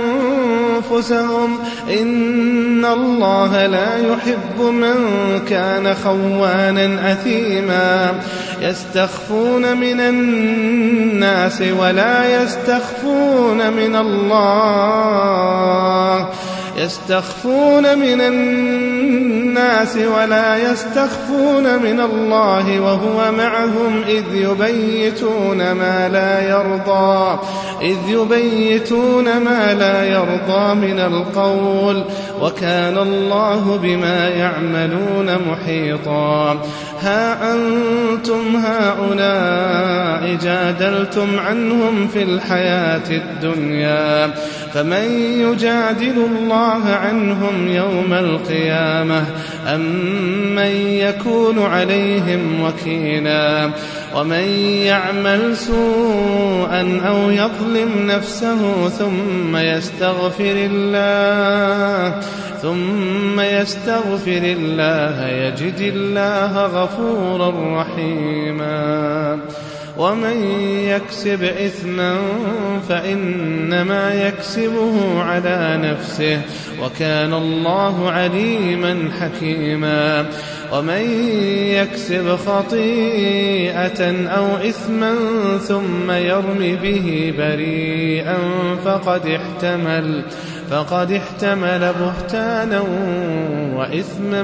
أنفسهم إن الله لا يحب من كان خوانا أثيما يستخفون من الناس ولا يستخفون من الله يستخفون من الناس الناس ولا يستخفون من الله وهو معهم إذ يبيتون ما لا يرضى إذ يبيتون ما لا يرضى من القول وكان الله بما يعملون محيطا. ها أنتم هؤلاء جادلتم عنهم في الحياة الدنيا فمن يجادل الله عنهم يوم القيامة أم من يكون عليهم وكيلا. ومن يعمل سوءا أو يظلم نفسه ثم يستغفر الله ثم يستغفر الله يجد الله غفورا رحيما. ومن يكسب إثما فإنما يكسبه على نفسه وكان الله عليما حكيما. ومن يكسب خطيئة أو إثما ثم يرم به بريئا فقد احتمل فقد احتمل بهتانا وإثما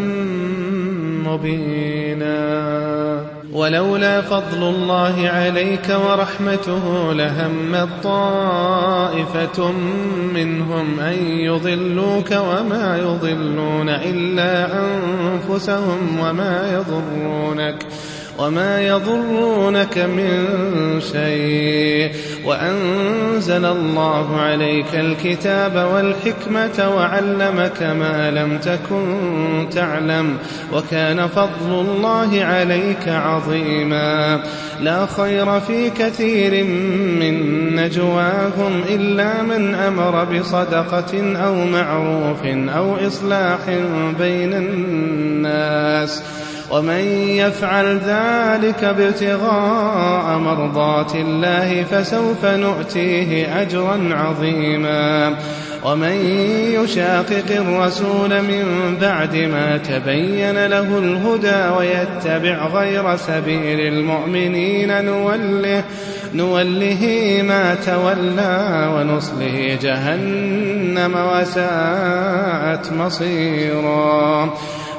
مبينا. ولولا فضل الله عليك ورحمته لهمت طائفة منهم أن يضلوك وما يضلون إلا أنفسهم وما يضرونك وما يضرونك من شيء وأنزل الله عليك الكتاب والحكمة وعلمك ما لم تكن تعلم وكان فضل الله عليك عظيما. لا خير في كثير من نجواهم إلا من أمر بصدقة أو معروف أو إصلاح بين الناس ومن يفعل ذلك ابتغاء مرضات الله فسوف نؤتيه أجرا عظيما. ومن يشاقق الرسول من بعد ما تبين له الهدى ويتبع غير سبيل المؤمنين نوله, نوله ما تولى ونصله جهنم وساءت مصيرا.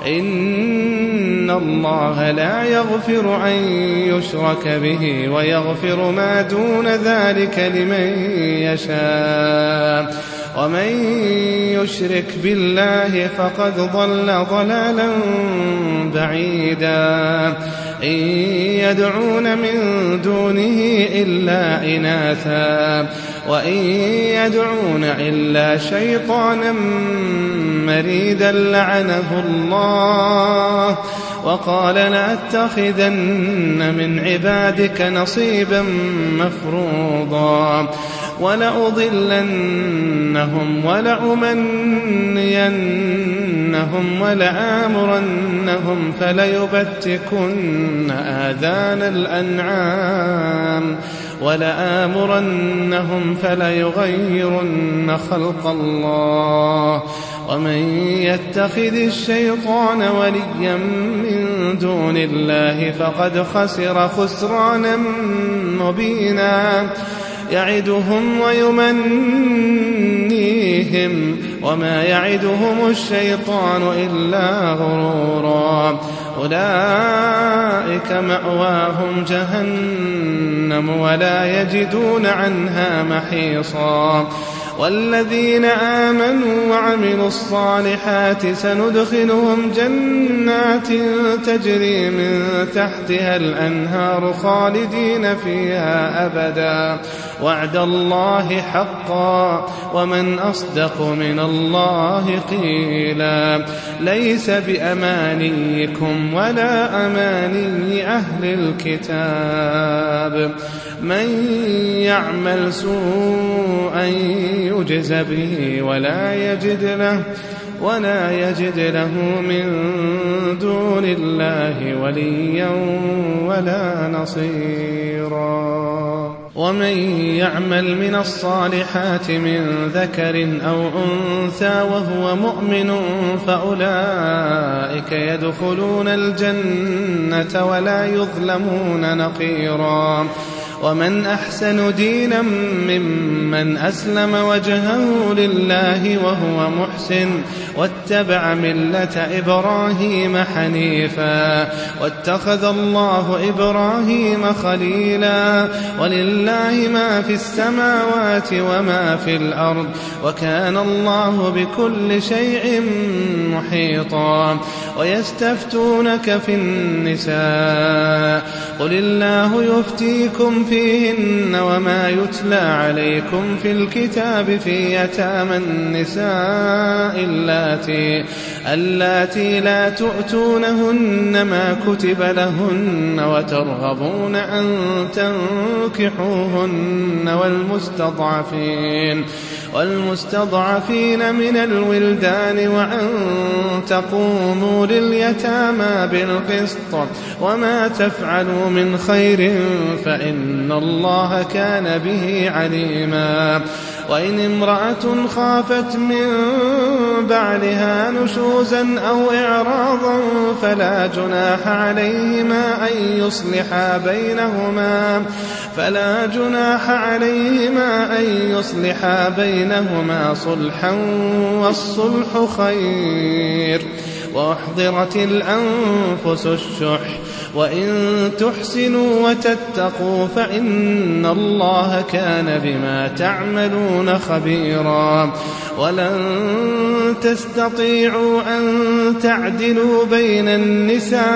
إن الله لا يغفر أن يشرك به ويغفر ما دون ذلك لمن يشاء ومن يشرك بالله فقد ضل ضلالا بعيدا. إن يدعون من دونه إلا إناثا وإن يدعون إلا شيطانا مريدا لعنه الله وقال لأتخذن من عبادك نصيبا مفروضا ولأضلنهم ولأمنينهم ولآمرنهم فليبتكن آذان الأنعام ولآمرنهم فليغيرن خلق الله ومن يتخذ الشيطان وليا من دون الله فقد خسر خسرانا مبينا. يعدهم ويمنيهم وما يعدهم الشيطان إلا غرورا. أولئك مأواهم جهنم ولا يجدون عنها محيصا. والذين آمنوا وعملوا الصالحات سندخلهم جنات تجري من تحتها الأنهار خالدين فيها أبدا وعد الله حقا ومن أصدق من الله قيلا. ليس بأمانيكم ولا أماني أهل الكتاب من يعمل سوءا يجز به ولا يجد له ولا يجد له من دون الله وليا ولا نصيرا. ومن يعمل من الصالحات من ذكر أو أنثى وهو مؤمن فأولئك يدخلون الجنة ولا يظلمون نقيرا. ومن أحسن دينا ممن أسلم وجهه لله وهو محسن واتبع ملة إبراهيم حنيفا واتخذ الله إبراهيم خليلا ولله ما في السماوات وما في الأرض وكان الله بكل شيء محيطا ويستفتونك في النساء قل الله يفتيكم فيهن وما يتلى عليكم في الكتاب في يتامى النساء اللاتي اللاتي لا تؤتونهن ما كتب لهن وترغبون أن تنكحوهن والمستضعفين والمستضعفين من الولدان وأن تقوموا لليتامى بالقسط وما تفعلوا من خير فإن الله كان به عليما وإن امرأة خافت من بعلها نشوزا أو إعراضا فلا جناح عليهما أن يصلحا بينهما فلا جناح عليهما أن يصلحا بينهما صلحا والصلح خير وأحضرت الأنفس الشح وإن تحسنوا وتتقوا فإن الله كان بما تعملون خبيرا ولن تستطيعوا أن تعدلوا بين النساء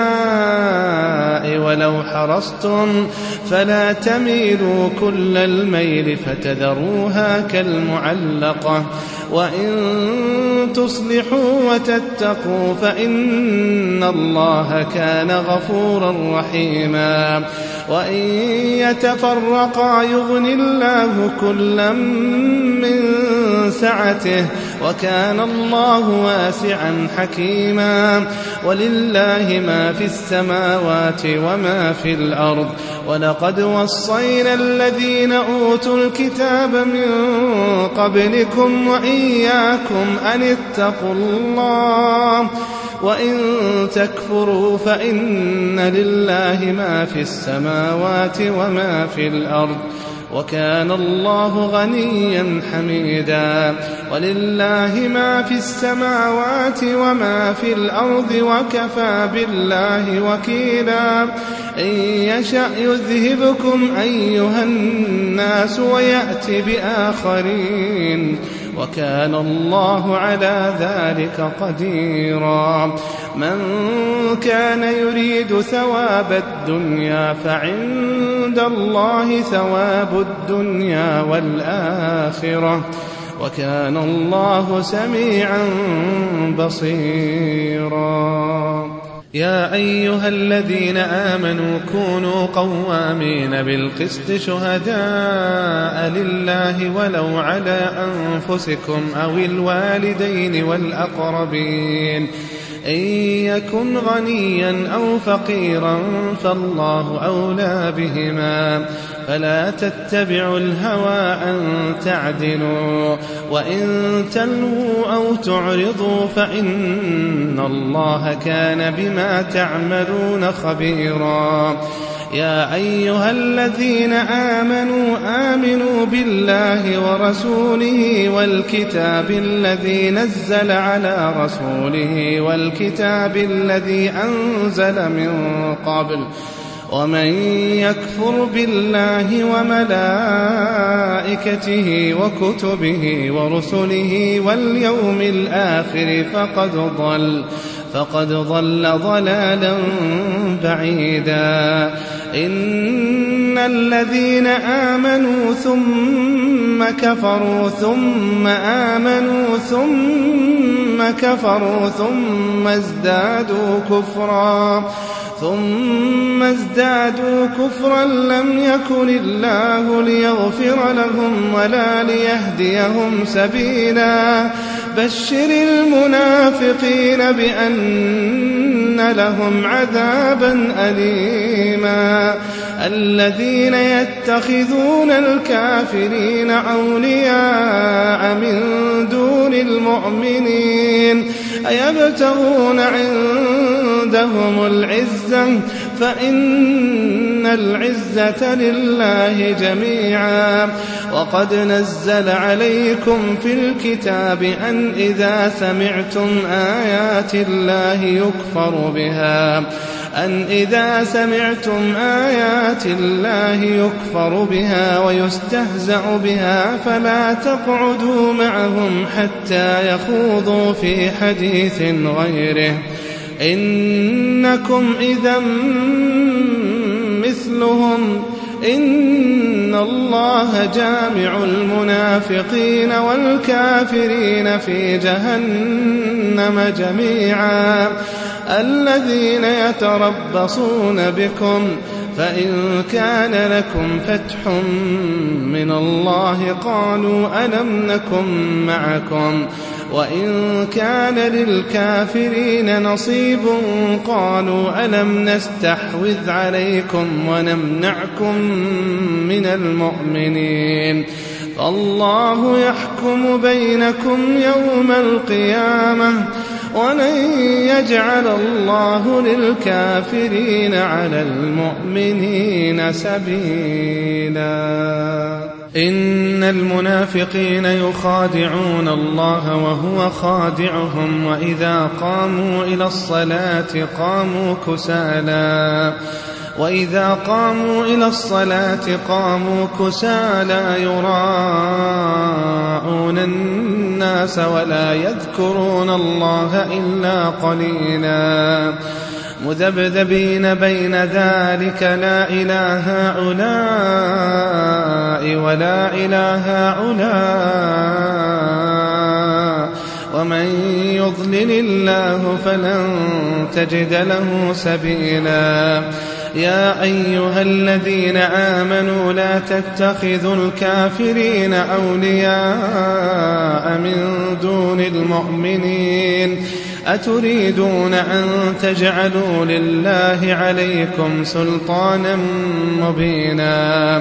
ولو حرصتم فلا تميلوا كل الميل فتذروها كالمعلقة وإن تصلحوا وتتقوا فإن الله كان غفورا رحيما وإن يتفرقا يغن الله كلا من سعته وكان الله واسعا حكيما ولله ما في السماوات وما في الأرض ولقد وصينا الذين أوتوا الكتاب من قبلكم وإياكم أن اتقوا الله وإن تكفروا فإن لله ما في السماوات وما في الأرض وكان الله غنيا حميدا ولله ما في السماوات وما في الأرض وكفى بالله وكيلا إن يشأ يذهبكم أيها الناس ويأتي بآخرين وكان الله على ذلك قديرا من كان يريد ثواب الدنيا فعند الله ثواب الدنيا والآخرة وكان الله سميعا بصيرا يا أيها الذين آمنوا كونوا قوامين بالقسط شهداء لله ولو على أنفسكم أو الوالدين والأقربين إن يكن غنيا أو فقيرا فالله أولى بهما فلا تتبعوا الهوى أن تعدلوا وإن تلووا أو تعرضوا فإن الله كان بما تعملون خبيرا يا أيها الذين آمنوا آمنوا بالله ورسوله والكتاب الذي نزل على رسوله والكتاب الذي أنزل من قبل ومن يكفر بالله وملائكته وكتبه ورسله واليوم الآخر فقد ضل فقد ضل ضلالا بعيدا إن الذين آمنوا ثم كفروا ثم آمنوا ثم كفروا ثم ازدادوا كفرا ثم ازدادوا كفرا لم يكن الله ليغفر لهم ولا ليهديهم سبيلا بشر المنافقين بأن لهم عذابا أليما الذين يتخذون الكافرين أولياء من دون المؤمنين أيبتغون عندهم العزة فإن العزة لله جميعا. وقد نزل عليكم في الكتاب أن إذا سمعتم آيات الله يكفر بها أن إذا سمعتم آيات الله يكفر بها ويستهزأ بها فلا تقعدوا معهم حتى يخوضوا في حديث غيره إنكم إذا مثلهم إن الله جامع المنافقين والكافرين في جهنم جميعا. الذين يتربصون بكم فإن كان لكم فتح من الله قالوا ألم نكن معكم وإن كان للكافرين نصيب قالوا ألم نستحوذ عليكم ونمنعكم من المؤمنين فالله يحكم بينكم يوم القيامة ولن يجعل الله للكافرين على المؤمنين سبيلا. إن المنافقين يخادعون الله وهو خادعهم وإذا قاموا إلى الصلاة قاموا كسالى وإذا قاموا إلى الصلاة قاموا كسالى يراءون الناس ولا يذكرون الله إلا قليلا مذبذبين بين ذلك لا إله هؤلاء ولا إله هؤلاء ومن يضلل الله فلن تجد له سبيلا. يا أيها الذين آمنوا لا تتخذوا الكافرين أولياء من دون المؤمنين أتريدون أن تجعلوا لله عليكم سلطانا مبينا.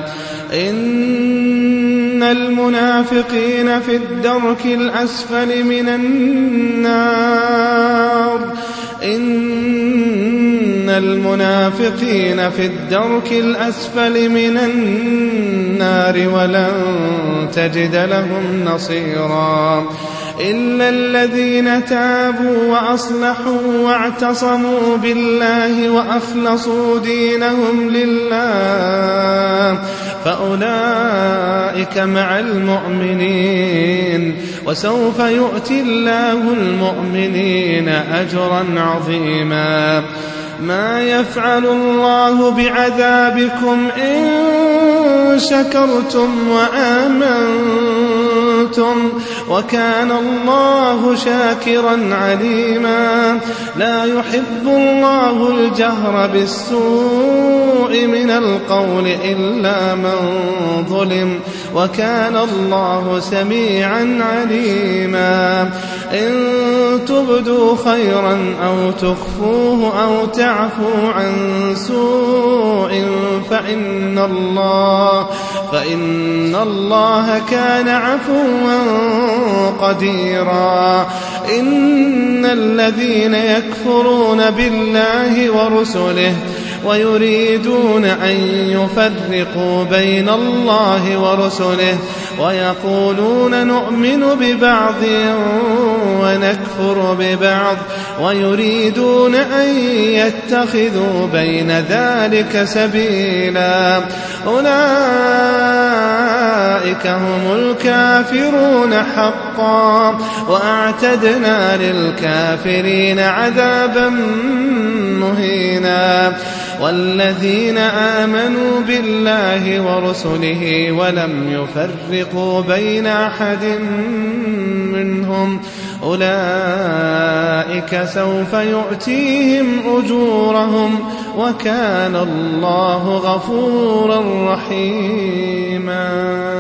إن المنافقين في الدرك الأسفل من النار إن المنافقين في الدرك الأسفل من النار ولن تجد لهم نصيرا إلا الذين تابوا وأصلحوا واعتصموا بالله وأخلصوا دينهم لله فأولئك مع المؤمنين وسوف يؤتي الله المؤمنين أجرا عظيما. ما يفعل الله بعذابكم إن شكرتم وآمنتم وكان الله شاكرا عليما. لا يحب الله الجهر بالسوء من القول إلا من ظلم وكان الله سميعا عليما. إن تبدوا خيرا أو تخفوه أو تعفو عن سوء فإن الله فإن الله كان عفوا قديرا. إن الذين يكفرون بالله ورسله ويريدون أن يفرقوا بين الله ورسله ويقولون نؤمن ببعض ونكفر ببعض ويريدون أن يتخذوا بين ذلك سبيلا أولئك هم الكافرون حقا وأعتدنا للكافرين عذابا مهينا. والذين آمنوا بالله ورسله ولم يفرقوا بين أحد منهم أولئك سوف يؤتيهم أجورهم وكان الله غفورا رحيما.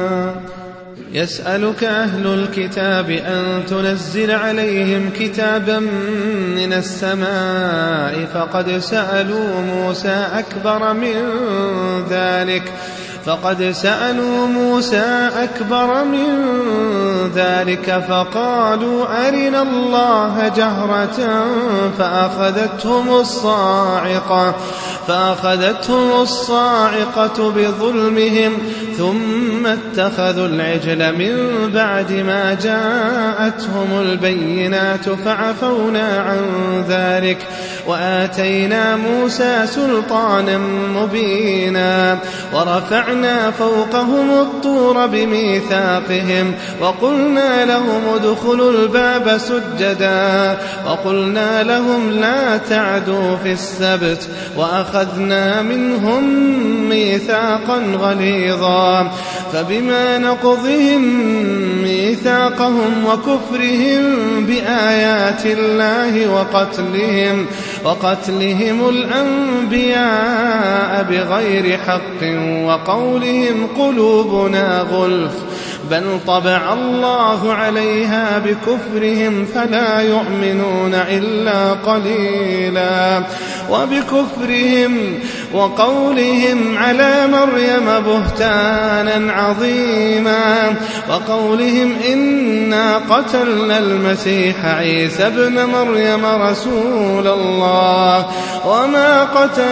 يسألك أهل الكتاب أن تنزل عليهم كتابا من السماء فقد سألوا موسى أكبر من ذلك فقد سألوا موسى أكبر من ذلك فقالوا أرنا الله جهرة فأخذتهم الصاعقة فأخذتهم الصاعقة بظلمهم ثم اتخذوا العجل من بعد ما جاءتهم البينات فعفونا عن ذلك وآتينا موسى سلطانا مبينا ورفعنا فوقهم الطور بميثاقهم وقلنا لهم ادخلوا الباب سجدا وقلنا لهم لا تعدوا في السبت وأخذنا منهم ميثاقا غليظا فبما نقضهم ميثاقهم وكفرهم بآيات الله وقتلهم وقتلهم الأنبياء بغير حق وقولهم قلوبنا غلف بل طبع الله عليها بكفرهم فلا يؤمنون إلا قليلا وبكفرهم وقولهم على مريم بهتانا عظيما وقولهم إنا قتلنا المسيح عيسى ابن مريم رسول الله وما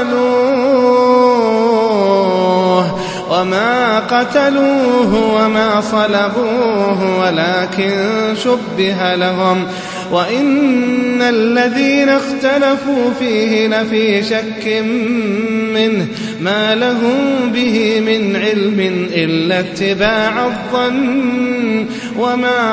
قتلوه وما قتلوه وما صلبوه ولكن شبه لهم وإن الذين اختلفوا فيه لفي شك منه ما لهم به من علم إلا اتباع الظن وما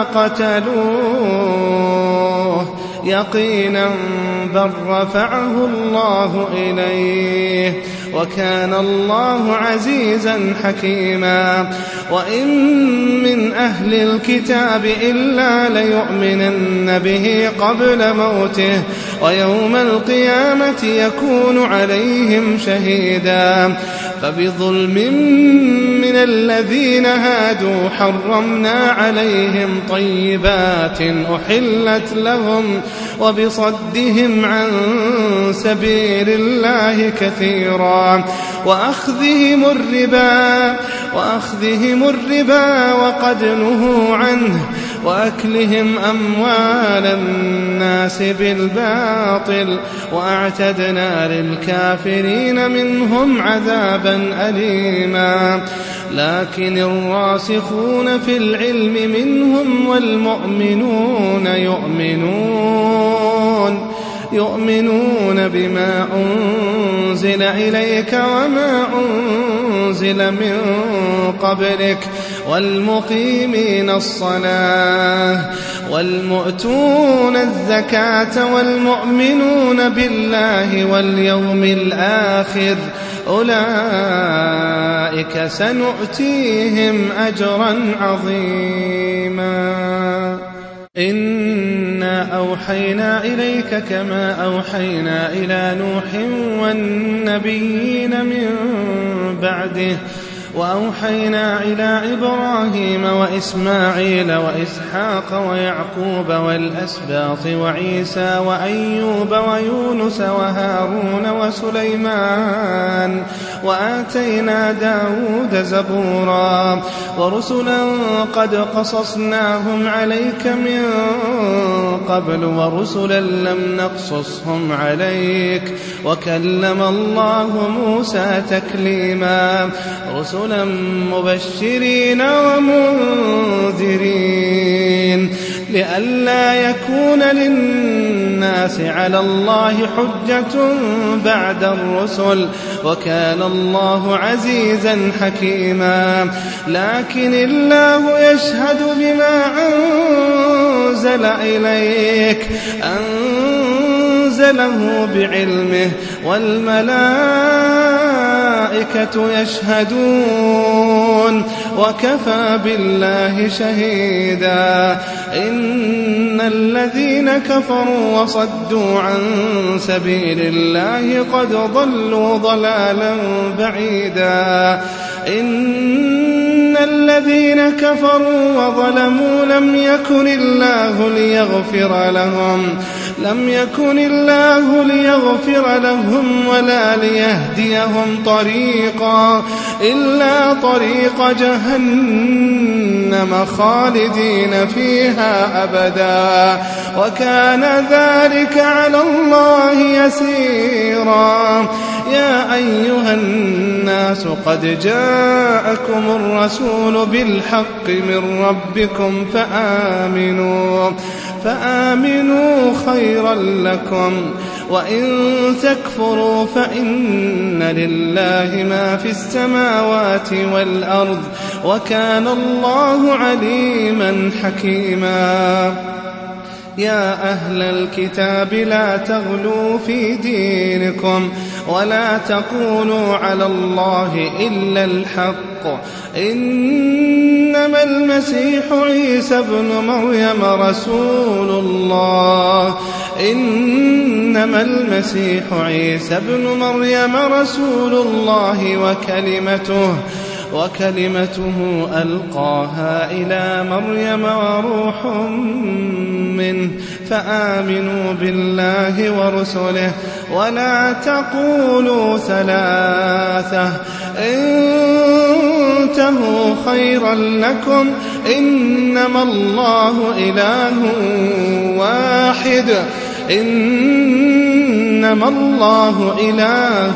قتلوه يقينا بل رفعه الله إليه وكان الله عزيزا حكيما وإن من أهل الكتاب إلا ليؤمنن به قبل موته ويوم القيامة يكون عليهم شهيدا فبظلم من الذين هادوا حرمنا عليهم طيبات أحلت لهم وبصدهم عن سبيل الله كثيرا وأخذهم الربا وأخذهم الربا وقد نهوا عنه وأكلهم أموال الناس بالباطل وأعتدنا للكافرين منهم عذابا أليما لكن الراسخون في العلم منهم والمؤمنون يؤمنون يؤمنون بما أنزل إليك وما أنزل من قبلك والمقيمين الصلاة والمؤتون الزكاة والمؤمنون بالله واليوم الآخر أولئك سنؤتيهم أجرا عظيما إنا أوحينا إليك كما أوحينا إلى نوح والنبيين من بعده وأوحينا إلى إبراهيم وإسماعيل وإسحاق ويعقوب والأسباط وعيسى وأيوب ويونس وهارون وسليمان وآتينا داود زبورا ورسلا قد قصصناهم عليك من قبل ورسلا لم نقصصهم عليك وكلم الله موسى تكليما رسلا مبشرين ومنذرين لئلا يكون للناس على الله حجة بعد الرسل وكان الله عزيزا حكيما لكن الله يشهد بما أنزل إليك أنزله بعلمه والملائكة يشهدون وكفى بالله شهيدا إن الذين كفروا وصدوا عن سبيل الله قد ضلوا ضلالا بعيدا إن الذين كفروا وظلموا لم يكن الله ليغفر لهم لم يكن الله ليغفر لهم ولا ليهديهم طريقا إلا طريق جهنم جهنم خالدين فيها أبدا وكان ذلك على الله يسيرا. يا أيها الناس قد جاءكم الرسول بالحق من ربكم فآمنوا فآمنوا خيرا لكم وإن تكفروا فإن لله ما في السماوات والأرض وكان الله عليما حكيما. يا أهل الكتاب لا تغلوا في دينكم ولا تقولوا على الله إلا الحق إنما المسيح عيسى ابن مريم رسول الله إنما المسيح عيسى ابن مريم رسول الله وكلمته وكلمته ألقاها إلى مريم وروح منه فآمنوا بالله ورسله ولا تقولوا ثلاثة انتهوا خيرا لكم إنما الله إله واحد إنما الله إله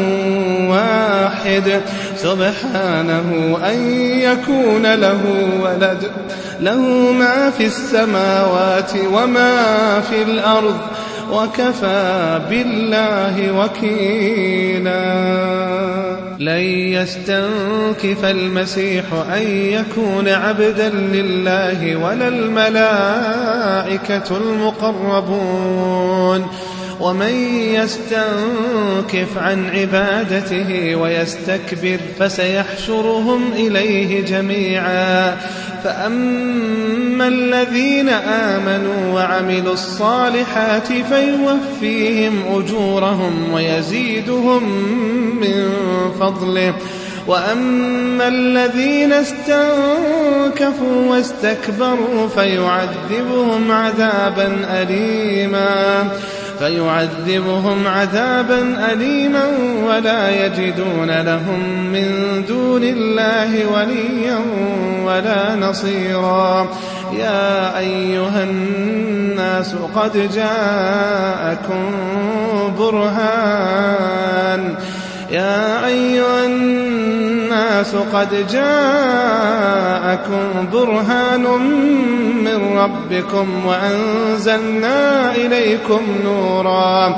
واحد سبحانه أن يكون له ولد له ما في السماوات وما في الأرض وكفى بالله وكيلا. لن يستنكف المسيح أن يكون عبدا لله ولا الملائكة المقربون ومن يستنكف عن عبادته ويستكبر فسيحشرهم إليه جميعا. فأما الذين آمنوا وعملوا الصالحات فيوفيهم أجورهم ويزيدهم من فضله وأما الذين استنكفوا واستكبروا فيعذبهم عذابا أليما فيعذبهم عذابا أليما ولا يجدون لهم من دون الله وليا ولا نصيرا. يا أيها الناس قد جاءكم برهان يا أيها الناس قد جاءكم برهان من ربكم وأنزلنا إليكم نورا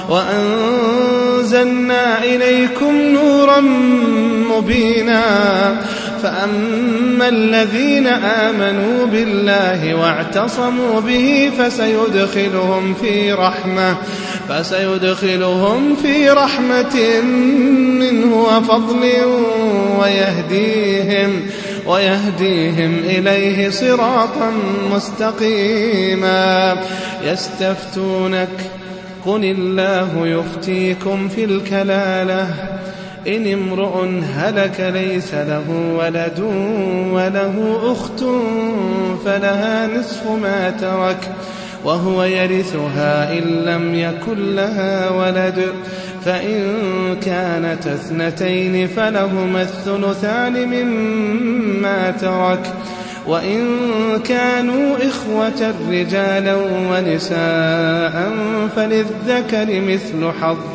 وأنزلنا إليكم نورا مبينا. فأما الذين آمنوا بالله واعتصموا به فسيدخلهم في رحمة فسيدخلهم في رحمة منه وفضل ويهديهم ويهديهم إليه صراطا مستقيما. يستفتونك قل الله يفتيكم في الكلالة إن امرؤ هلك ليس له ولد وله أخت فلها نصف ما ترك وهو يرثها إن لم يكن لها ولد فإن كانت اثنتين فلهما الثلثان مما ترك وإن كانوا إخوة رجالا ونساء فللذكر مثل حظ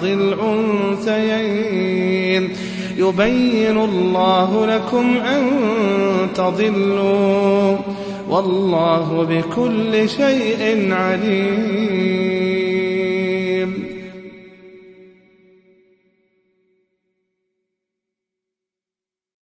الأنثيين يبين الله لكم أن تضلوا والله بكل شيء عليم.